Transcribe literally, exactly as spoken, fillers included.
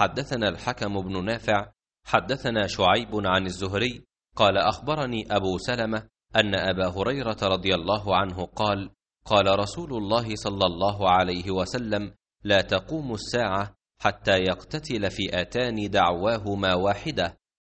حدثنا الحكم بن نافع حدثنا شعيب عن الزهري قال أخبرني أبو سلمة أن أبا هريرة رضي الله عنه قال قال رسول الله صلى الله عليه وسلم لا تقوم الساعة حتى يقتتل فئتان دعواهما واحدة